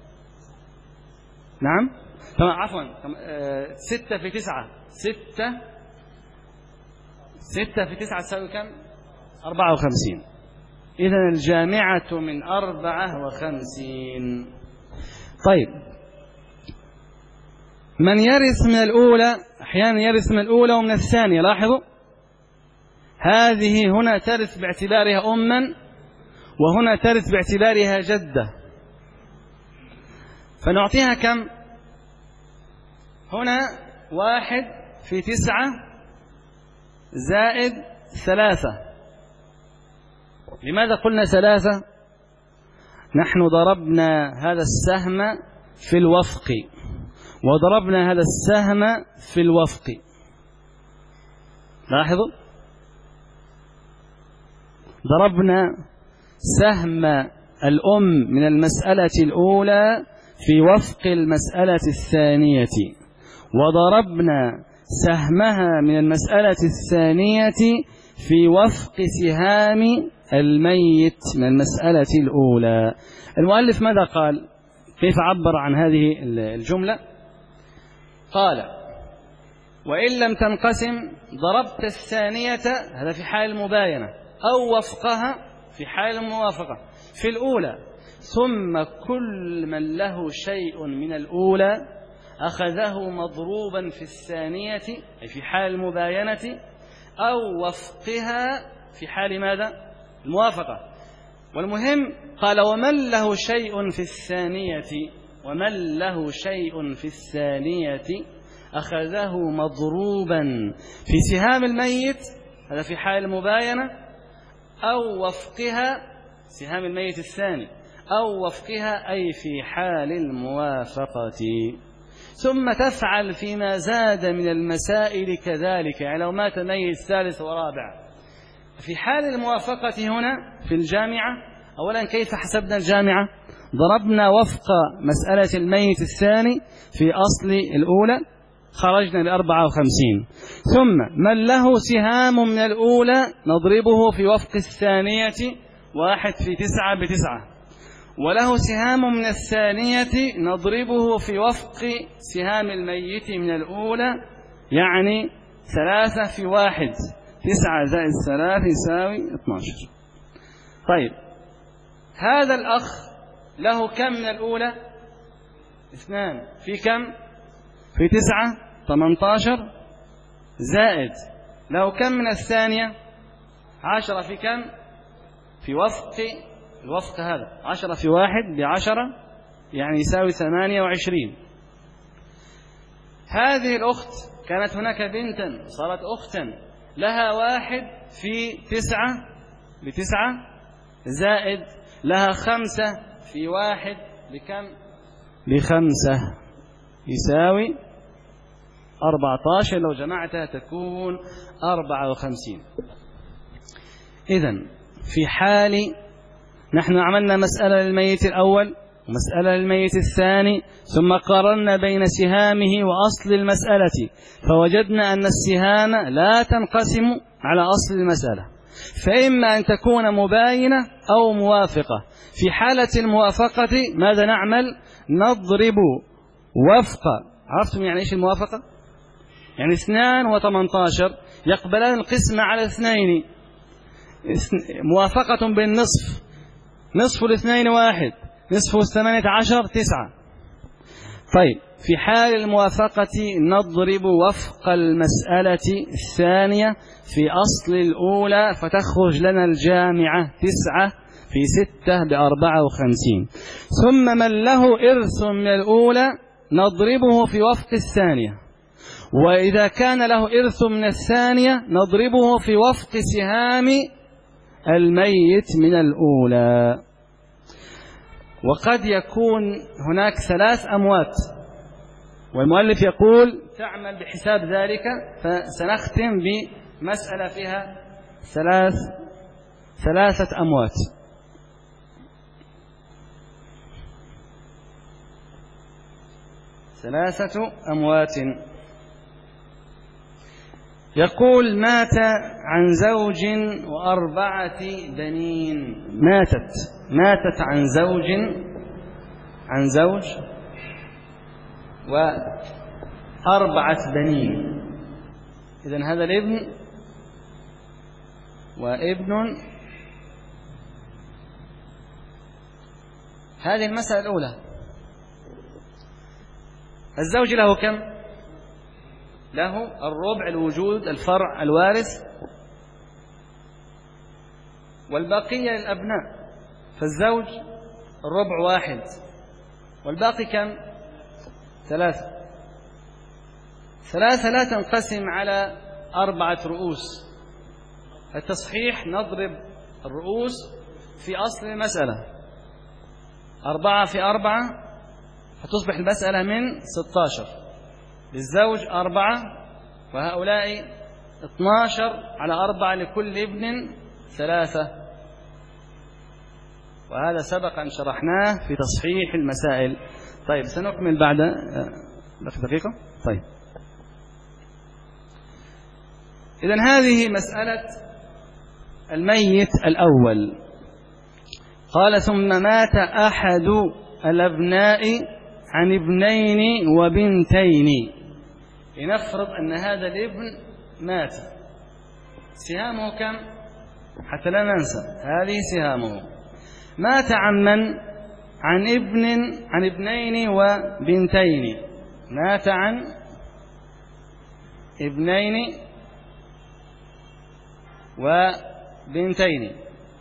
نعم؟ عفوا، 6 في 9. 6 في 9 تساوي كم؟ 54. إذن الجامعة من 54. طيب، من يرث من الأولى أحيانا يرث من الأولى ومن الثانية. لاحظوا، هذه هنا ترث باعتبارها أما، وهنا ترث باعتبارها جدة. فنعطيها كم؟ هنا 1 في 9 زائد 3. لماذا قلنا 3؟ نحن ضربنا هذا السهم في الوفق، وضربنا هذا السهم في الوفق. لاحظوا، ضربنا سهم الأم من المسألة الأولى في وفق المسألة الثانية، وضربنا سهمها من المسألة الثانية في وفق سهام الميت من المسألة الأولى. المؤلف ماذا قال؟ كيف عبر عن هذه الجملة؟ قال: وإن لم تنقسم ضربت الثانية، هذا في حال المباينة، أو وفقها في حال الموافقة في الأولى، ثم كل من له شيء من الأولى أخذه مضروبا في الثانية، أي في حال المباينة، أو وفقها في حال ماذا؟ الموافقة. والمهم قال: ومن له شيء في الثانية، ومن له شيء في الثانية أخذه مضروبا في سهام الميت، هذا في حال المباينة، أو وفقها سهام الميت الثاني، أو وفقها أي في حال الموافقة. ثم تفعل فيما زاد من المسائل كذلك، يعني لو مات ميت ثالث ورابع. في حال الموافقة هنا في الجامعة، أولا كيف حسبنا الجامعة؟ ضربنا وفق مسألة الميت الثاني في أصل الأولى، خرجنا ل54. ثم من له سهام من الأولى نضربه في وفق الثانية، 1 في 9 ب9. وله سهام من الثانية نضربه في وفق سهام الميت من الأولى، يعني 3 في 1، 9 زائد 3 يساوي 12. طيب، هذا الأخ له كم من الأولى؟ 2 في كم؟ في 9 18 زائد له كم من الثانية؟ 10 في كم؟ في وفق الوفق هذا 10 في 1 ب10 يعني يساوي 28. هذه الأخت كانت هناك بنتا صارت أختا، لها 1 في 9 ب9 زائد لها 5 في 1 بكم؟ ب5 يساوي 14. لو جمعتها تكون 54. إذن في حال نحن عملنا مسألة للميت الأول ومسألة للميت الثاني، ثم قارنا بين سهامه وأصل المسألة فوجدنا أن السهام لا تنقسم على أصل المسألة، فإما أن تكون مباينة أو موافقة. في حالة الموافقة ماذا نعمل؟ نضرب وفق، عرفتم يعني إيش الموافقة؟ يعني 2 و18 يقبلان القسمة على 2، موافقة بالنصف، نصف 2 1، نصف 18 9. طيب في حال الموافقة نضرب وفق المسألة الثانية في أصل الأولى فتخرج لنا الجامعة 9 في 6 ب54. ثم من له إرث من الأولى نضربه في وفق الثانية، وإذا كان له إرث من الثانية نضربه في وفق سهام الميت من الأولى. وقد يكون هناك 3 أموات، والمؤلف يقول تعمل بحساب ذلك، فسنختم بمسألة فيها 3 أموات. ثلاثة أموات. يقول مات عن زوج و4 بنين، ماتت عن زوج و4 بنين. إذن هذا الابن وابن. هذه المسألة الأولى. الزوج له كم؟ له الربع الوجود الفرع الوارث، والبقية للأبناء. فالزوج الربع 1 والباقي كم؟ 3. 3 لا تنقسم على 4 رؤوس. التصحيح نضرب الرؤوس في أصل المسألة، 4 في 4 فتصبح المسألة من 16. للزوج 4 وهؤلاء 12 على 4 لكل ابن 3. وهذا سبق أن شرحناه في تصحيح المسائل. طيب سنكمل بعد دقيقة. طيب إذن هذه مسألة الميت الأول. قال ثم مات أحد الأبناء عن 2 وبنتين. لنفرض أن هذا الابن مات، سهامه كم؟ حتى لا ننسى هذه سهامه. مات عن من؟ عن 2 وبنتين. مات عن 2 وبنتين،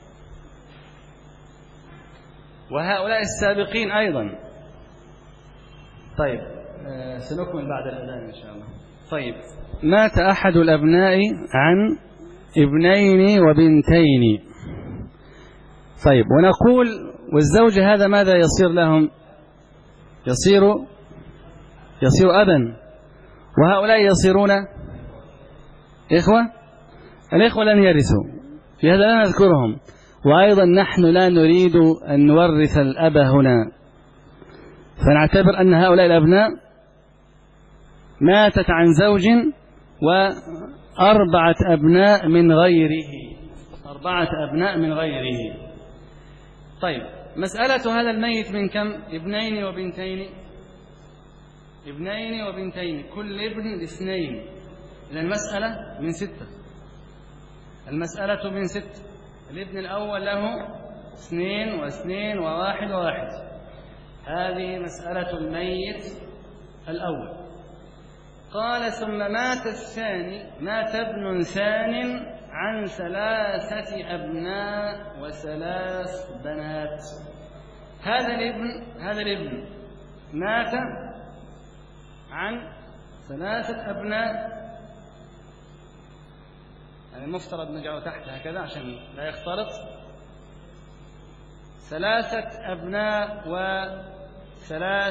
وهؤلاء السابقين أيضا. طيب سنكمل بعد الأذان إن شاء الله. طيب مات أحد الأبناء عن 2 وبنتين. طيب ونقول والزوج هذا ماذا يصير لهم؟ يصير أبا، وهؤلاء يصيرون إخوة. الإخوة لن يرثوا، في هذا لا نذكرهم. وأيضا نحن لا نريد أن نورث الأب هنا، فنعتبر أن هؤلاء الأبناء ماتت عن زوج و4 أبناء من غيره، 4 أبناء من غيره. طيب مسألة هذا الميت من كم؟ 2 وبنتين. 2 وبنتين، كل ابن 2. إذن المسألة من 6. المسألة من 6. الابن الأول له 2 و2 و1 و1. هذه مسألة الميت الأول. قال ثم مات الثاني، مات ابن ثان عن 3 أبناء و3 بنات. هذا الابن مات عن 3 أبناء، يعني المفترض نجعله تحت هكذا عشان لا يختلط. 3 أبناء و3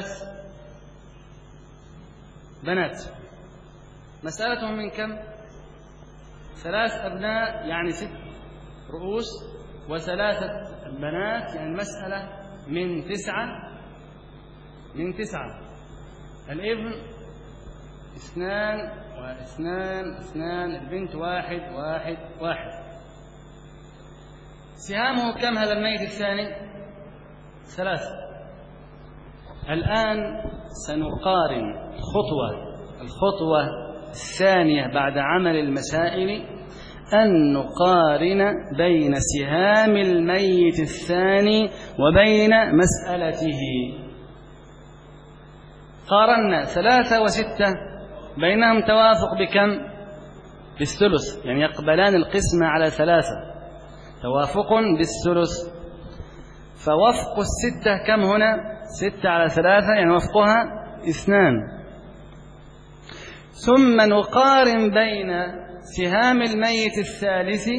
بنات. مسألتهم من كم؟ 3 أبناء يعني 6 رؤوس، و3 بنات يعني المسألة من 9. من 9. الابن 2 و2 2، البنت 1 1 1. سهامه كم هذا الميت الثاني؟ 3. الآن سنقارن الخطوة الثانية بعد عمل المسائل، أن نقارن بين سهام الميت الثاني وبين مسألته. قارنا 3 و6 بينهم توافق بكم؟ بالثلث، يعني يقبلان القسمة على 3، توافق بالثلث. فوفق 6 كم هنا؟ 6 على 3، يعني وفقها 2. ثم نقارن بين سهام الميت الثالث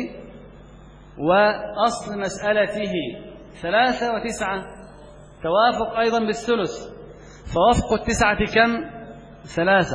وأصل مسألته 3 و9، توافق أيضا بالثلث، فوفق 9 كم؟ 3.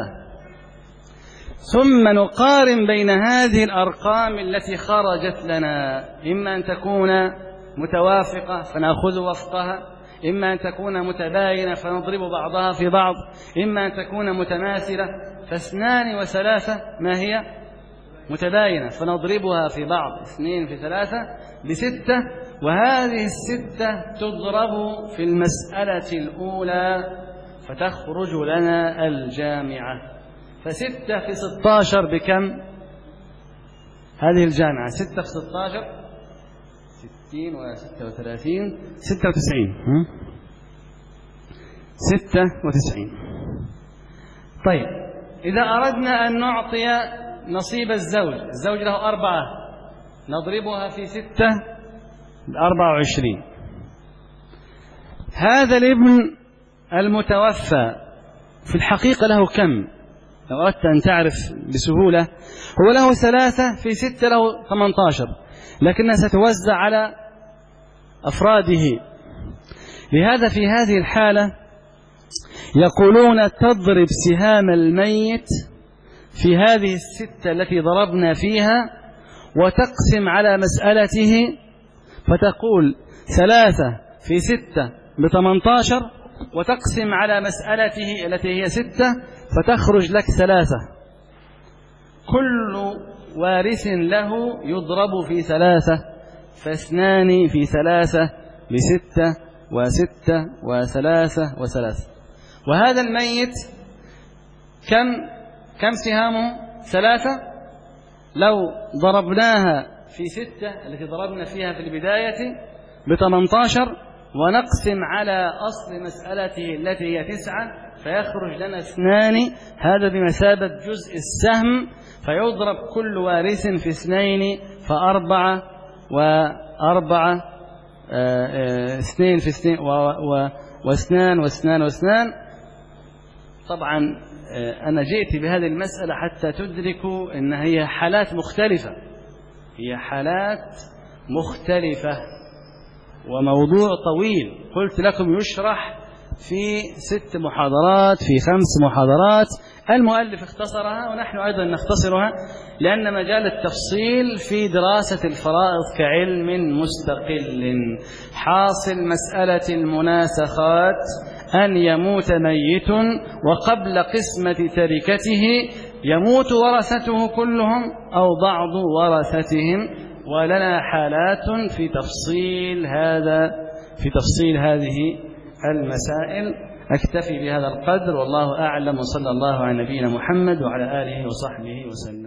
ثم نقارن بين هذه الأرقام التي خرجت لنا، إما أن تكون متوافقة فنأخذ وفقها، إما أن تكون متباينة فنضرب بعضها في بعض، إما أن تكون متماثلة، ف2 و3 ما هي؟ متباينة فنضربها في بعض، 2 في 3 ب6، وهذه 6 تضرب في المسألة الأولى فتخرج لنا الجامعة. ف6 في 16 بكم؟ هذه الجامعة 6 في 16 60 و36 96. 96. طيب، إذا أردنا أن نعطي نصيب الزوج له 4، نضربها في 6 24. هذا الابن المتوفى في الحقيقة له كم؟ لو أردت أن تعرف بسهولة، هو له 3 في 6 له 18، لكنها ستوزع على أفراده. لهذا في هذه الحالة يقولون تضرب سهام الميت في هذه 6 التي ضربنا فيها وتقسم على مسألته، فتقول 3 في 6 ب18، وتقسم على مسألته التي هي 6 فتخرج لك 3. كل وارث له يضرب في 3، ف2 في 3 ب6 و6 و3 و3. وهذا الميت كم سهامه؟ 3. لو ضربناها في 6 التي ضربنا فيها في البداية ب18 ونقسم على أصل مسألته التي هي 9 فيخرج لنا 2، هذا بمثابة جزء السهم، فيضرب كل وارث في 2 ف4 و4 2 في 2 و2 و2 و2. طبعا أنا جئت بهذه المسألة حتى تدركوا أن هي حالات مختلفة، هي حالات مختلفة وموضوع طويل. قلت لكم يشرح في 6 محاضرات، في 5 محاضرات. المؤلف اختصرها ونحن أيضا نختصرها، لأن مجال التفصيل في دراسة الفرائض كعلم مستقل. حاصل مسألة المناسخات أن يموت ميت وقبل قسمة تركته يموت ورثته كلهم أو بعض ورثتهم، ولنا حالات في تفصيل هذه المسائل. أكتفي بهذا القدر، والله أعلم، وصلى الله على نبينا محمد وعلى آله وصحبه وسلم.